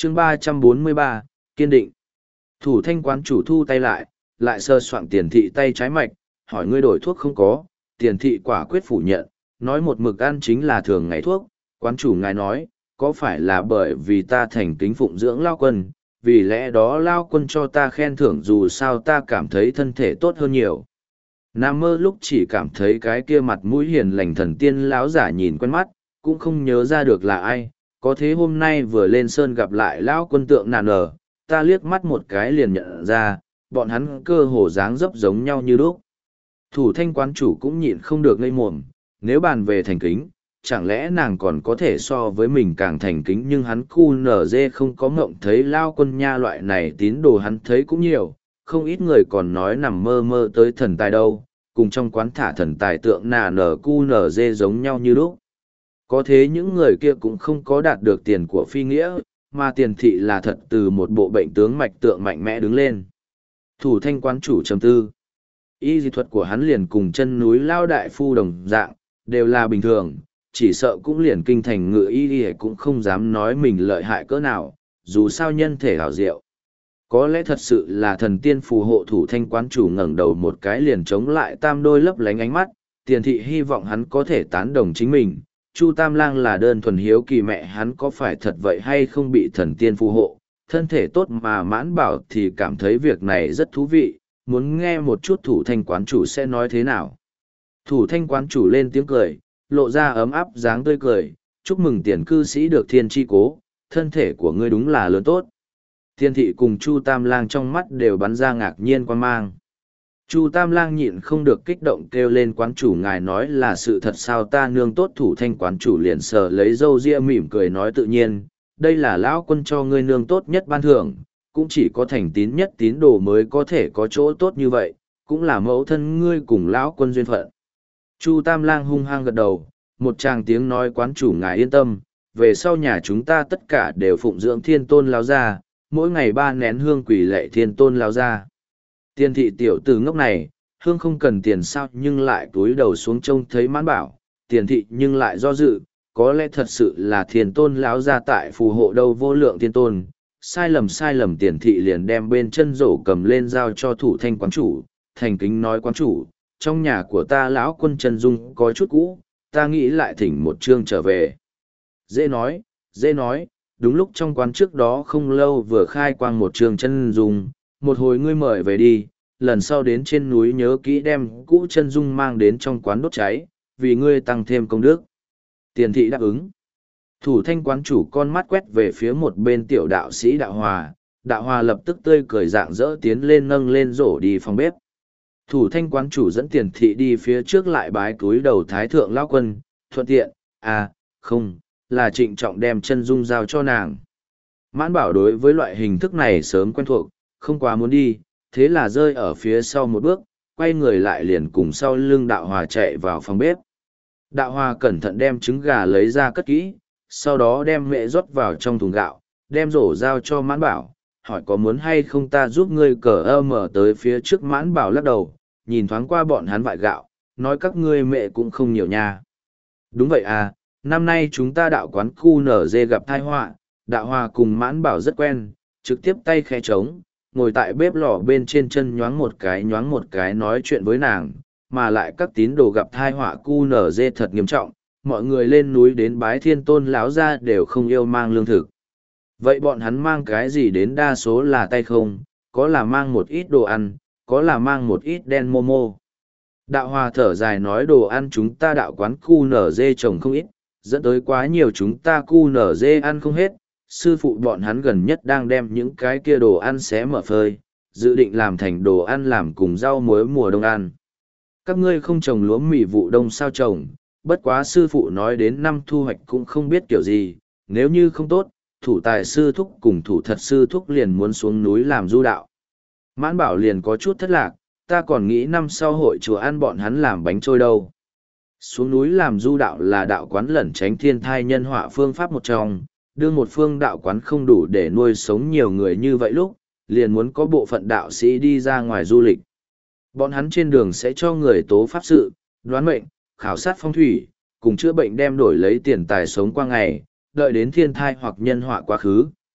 chương 343, kiên định. Thủ thanh quán chủ thu tay lại sơ soạn tiền thị tay trái mạch, hỏi ngươi đổi thuốc không có, tiền thị quả quyết phủ nhận, nói một mực ăn chính là thường ngày thuốc, quán chủ ngài nói, có phải là bởi vì ta thành kính phụng dưỡng lao quân, vì lẽ đó lao quân cho ta khen thưởng dù sao ta cảm thấy thân thể tốt hơn nhiều. Nam mơ lúc chỉ cảm thấy cái kia mặt mũi hiền lành thần tiên lão giả nhìn quen mắt, cũng không nhớ ra được là ai, có thế hôm nay vừa lên sơn gặp lại lão quân tượng nàn nở, ta liếc mắt một cái liền nhận ra, bọn hắn cơ hồ dáng dấp giống nhau như đúc. Thủ thanh quán chủ cũng nhịn không được ngây mồm, nếu bàn về thành kính, chẳng lẽ nàng còn có thể so với mình càng thành kính, nhưng hắn cu nở dê không có ngộng thấy lao quân nha loại này tín đồ hắn thấy cũng nhiều, không ít người còn nói nằm mơ mơ tới thần tài đâu, cùng trong quán thả thần tài tượng nà nở cu nở dê giống nhau như lúc. Có thế những người kia cũng không có đạt được tiền của phi nghĩa, mà tiền thị là thật từ một bộ bệnh tướng mạch tượng mạnh mẽ đứng lên. Thủ thanh quán chủ trầm tư. Y dị thuật của hắn liền cùng chân núi lao đại phu đồng dạng, đều là bình thường, chỉ sợ cũng liền kinh thành ngự y cũng không dám nói mình lợi hại cỡ nào, dù sao nhân thể hảo diệu. Có lẽ thật sự là thần tiên phù hộ. Thủ thanh quán chủ ngẩng đầu một cái liền chống lại tam đôi lấp lánh ánh mắt, tiền thị hy vọng hắn có thể tán đồng chính mình. Chu Tam Lang là đơn thuần hiếu kỳ mẹ hắn có phải thật vậy hay không bị thần tiên phù hộ, thân thể tốt mà Mãn Bảo thì cảm thấy việc này rất thú vị, muốn nghe một chút thủ thanh quán chủ sẽ nói thế nào. Thủ thanh quán chủ lên tiếng cười, lộ ra ấm áp dáng tươi cười, chúc mừng tiền cư sĩ được thiên chi cố, thân thể của ngươi đúng là lớn tốt. Thiên thị cùng Chu Tam Lang trong mắt đều bắn ra ngạc nhiên quan mang. Chu Tam Lang nhịn không được kích động kêu lên quán chủ ngài nói là sự thật sao ta nương tốt. Thủ thanh quán chủ liền sờ lấy râu ria mỉm cười nói tự nhiên, đây là lão quân cho ngươi nương tốt nhất ban thưởng, cũng chỉ có thành tín nhất tín đồ mới có thể có chỗ tốt như vậy, cũng là mẫu thân ngươi cùng lão quân duyên phận. Chu Tam Lang hung hăng gật đầu, một tràng tiếng nói quán chủ ngài yên tâm, về sau nhà chúng ta tất cả đều phụng dưỡng thiên tôn lão gia, mỗi ngày 3 nén hương quỷ lệ thiên tôn lão gia. Tiền thị tiểu tử ngốc này, hương không cần tiền sao nhưng lại cúi đầu xuống trông thấy Mãn Bảo, tiền thị nhưng lại do dự, có lẽ thật sự là thiên tôn lão gia tại phù hộ đâu vô lượng thiên tôn. Sai lầm tiền thị liền đem bên chân rổ cầm lên giao cho thủ thanh quán chủ, thành kính nói quán chủ, trong nhà của ta lão quân chân dung có chút cũ, ta nghĩ lại thỉnh một chương trở về. Dễ nói, đúng lúc trong quán trước đó không lâu vừa khai quang một chương chân dung, một hồi ngươi mời về đi, lần sau đến trên núi nhớ kỹ đem cũ chân dung mang đến trong quán đốt cháy, vì ngươi tăng thêm công đức. Tiền thị đáp ứng. Thủ thanh quán chủ con mắt quét về phía một bên tiểu đạo sĩ đạo hòa lập tức tươi cười rạng rỡ tiến lên nâng lên rổ đi phòng bếp. Thủ thanh quán chủ dẫn tiền thị đi phía trước lại bái cúi đầu thái thượng lão quân, thuận tiện, không, là trịnh trọng đem chân dung giao cho nàng. Mãn Bảo đối với loại hình thức này sớm quen thuộc, không quá muốn đi, thế là rơi ở phía sau một bước, quay người lại liền cùng sau lưng đạo hòa chạy vào phòng bếp. Đạo hòa cẩn thận đem trứng gà lấy ra cất kỹ, sau đó đem mẹ rót vào trong thùng gạo, đem rổ giao cho Mãn Bảo, hỏi có muốn hay không ta giúp ngươi mở tới phía trước. Mãn Bảo lắc đầu, nhìn thoáng qua bọn hắn vại gạo, nói các ngươi mẹ cũng không nhiều nha. Đúng vậy à, năm nay chúng ta đạo quán khu nở dê gặp tai họa, đạo hòa cùng Mãn Bảo rất quen, trực tiếp tay khẽ trống, ngồi tại bếp lò bên trên chân nhoáng một cái nói chuyện với nàng, mà lại các tín đồ gặp tai họa khu nở dê thật nghiêm trọng, mọi người lên núi đến bái thiên tôn lão gia đều không yêu mang lương thực. Vậy bọn hắn mang cái gì đến? Đa số là tay không, có là mang một ít đồ ăn, có là mang một ít đen momo. Đạo hòa thở dài nói đồ ăn chúng ta đạo quán cu nở dê trồng không ít, dẫn tới quá nhiều chúng ta cu nở dê ăn không hết. Sư phụ bọn hắn gần nhất đang đem những cái kia đồ ăn xé mở phơi, dự định làm thành đồ ăn làm cùng rau muối mùa đông ăn. Các ngươi không trồng lúa mì vụ đông sao trồng, bất quá sư phụ nói đến năm thu hoạch cũng không biết kiểu gì, nếu như không tốt, thủ tài sư thúc cùng thủ thật sư thúc liền muốn xuống núi làm du đạo. Mãn Bảo liền có chút thất lạc, ta còn nghĩ năm sau hội chùa ăn bọn hắn làm bánh trôi đâu. Xuống núi làm du đạo là đạo quán lẩn tránh thiên thai nhân họa phương pháp một trong, đương một phương đạo quán không đủ để nuôi sống nhiều người như vậy lúc, liền muốn có bộ phận đạo sĩ đi ra ngoài du lịch. Bọn hắn trên đường sẽ cho người tố pháp sự, đoán mệnh, khảo sát phong thủy, cùng chữa bệnh đem đổi lấy tiền tài sống qua ngày, đợi đến thiên thai hoặc nhân họa quá khứ,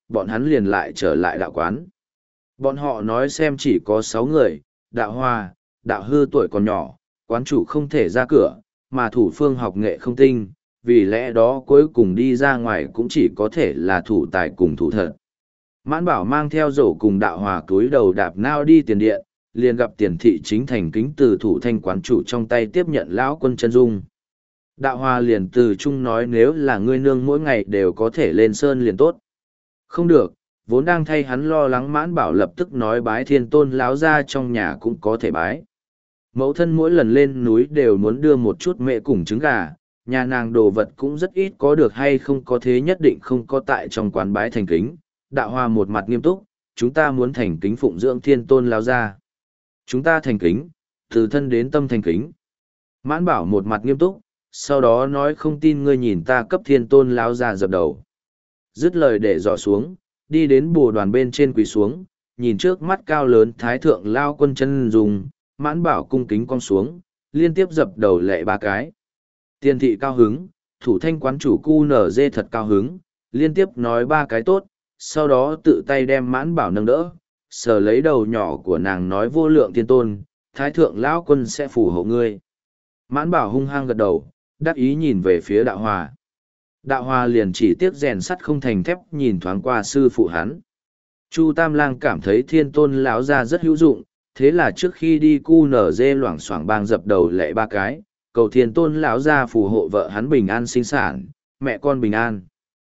bọn hắn liền lại trở lại đạo quán. Bọn họ nói xem chỉ có 6 người, đạo hoa, đạo hư tuổi còn nhỏ, quán chủ không thể ra cửa, mà thủ phương học nghệ không tinh, vì lẽ đó cuối cùng đi ra ngoài cũng chỉ có thể là thủ tài cùng thủ thật. Mãn Bảo mang theo rổ cùng đạo hòa cúi đầu đạp nao đi tiền điện, liền gặp tiền thị chính thành kính từ thủ thanh quán chủ trong tay tiếp nhận lão quân chân dung. Đạo hòa liền từ chung nói nếu là ngươi nương mỗi ngày đều có thể lên sơn liền tốt. Không được, vốn đang thay hắn lo lắng Mãn Bảo lập tức nói bái thiên tôn láo ra trong nhà cũng có thể bái. Mẫu thân mỗi lần lên núi đều muốn đưa một chút mẹ cùng trứng gà, nhà nàng đồ vật cũng rất ít có được hay không có thế nhất định không có tại trong quán bái thành kính. Đạo hòa một mặt nghiêm túc, chúng ta muốn thành kính phụng dưỡng thiên tôn láo ra. Chúng ta thành kính, từ thân đến tâm thành kính. Mãn Bảo một mặt nghiêm túc, sau đó nói không tin ngươi nhìn ta cấp thiên tôn láo ra dập đầu. Dứt lời để dò xuống, đi đến bồ đoàn bên trên quỳ xuống, nhìn trước mắt cao lớn thái thượng lao quân chân dùng, Mãn Bảo cung kính cong xuống, liên tiếp dập đầu lệ 3 cái. Tiền thị cao hứng, thủ thanh quán chủ cu nở dê thật cao hứng, liên tiếp nói 3 cái tốt, sau đó tự tay đem Mãn Bảo nâng đỡ, sờ lấy đầu nhỏ của nàng nói vô lượng thiên tôn, thái thượng lão quân sẽ phù hộ ngươi. Mãn Bảo hung hăng gật đầu, đắc ý nhìn về phía đạo hòa. Đạo hòa liền chỉ tiếc rèn sắt không thành thép nhìn thoáng qua sư phụ hắn. Chu Tam Lang cảm thấy thiên tôn lão ra rất hữu dụng, thế là trước khi đi cu nở dê loảng xoảng bang dập đầu lệ 3 cái, cầu thiên tôn lão ra phù hộ vợ hắn bình an sinh sản, mẹ con bình an.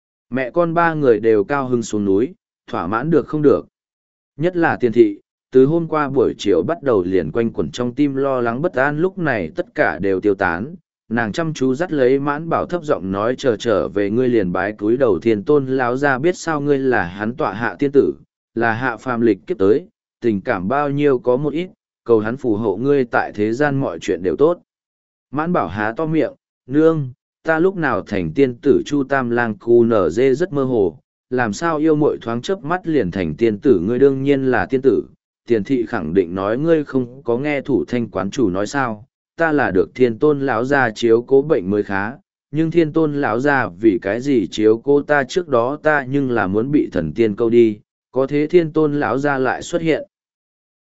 Mẹ con 3 người đều cao hứng xuống núi, thỏa mãn được không được. Nhất là tiền thị, từ hôm qua buổi chiều bắt đầu liền quanh quẩn trong tim lo lắng bất an, lúc này tất cả đều tiêu tán. Nàng chăm chú dắt lấy Mãn Bảo thấp giọng nói trở về ngươi liền bái cúi đầu thiên tôn lão ra biết sao ngươi là hắn tọa hạ tiên tử, là hạ phàm lịch kiếp tới, tình cảm bao nhiêu có một ít, cầu hắn phù hộ ngươi tại thế gian mọi chuyện đều tốt. Mãn Bảo há to miệng, nương, ta lúc nào thành tiên tử Chu Tam Lang cu nở dê rất mơ hồ, làm sao yêu muội thoáng chớp mắt liền thành tiên tử ngươi đương nhiên là tiên tử. Tiền thị khẳng định nói ngươi không có nghe thủ thanh quán chủ nói sao, ta là được thiên tôn lão gia chiếu cố bệnh mới khá, nhưng thiên tôn lão gia vì cái gì chiếu cố ta trước đó ta nhưng là muốn bị thần tiên câu đi, có thế thiên tôn lão gia lại xuất hiện.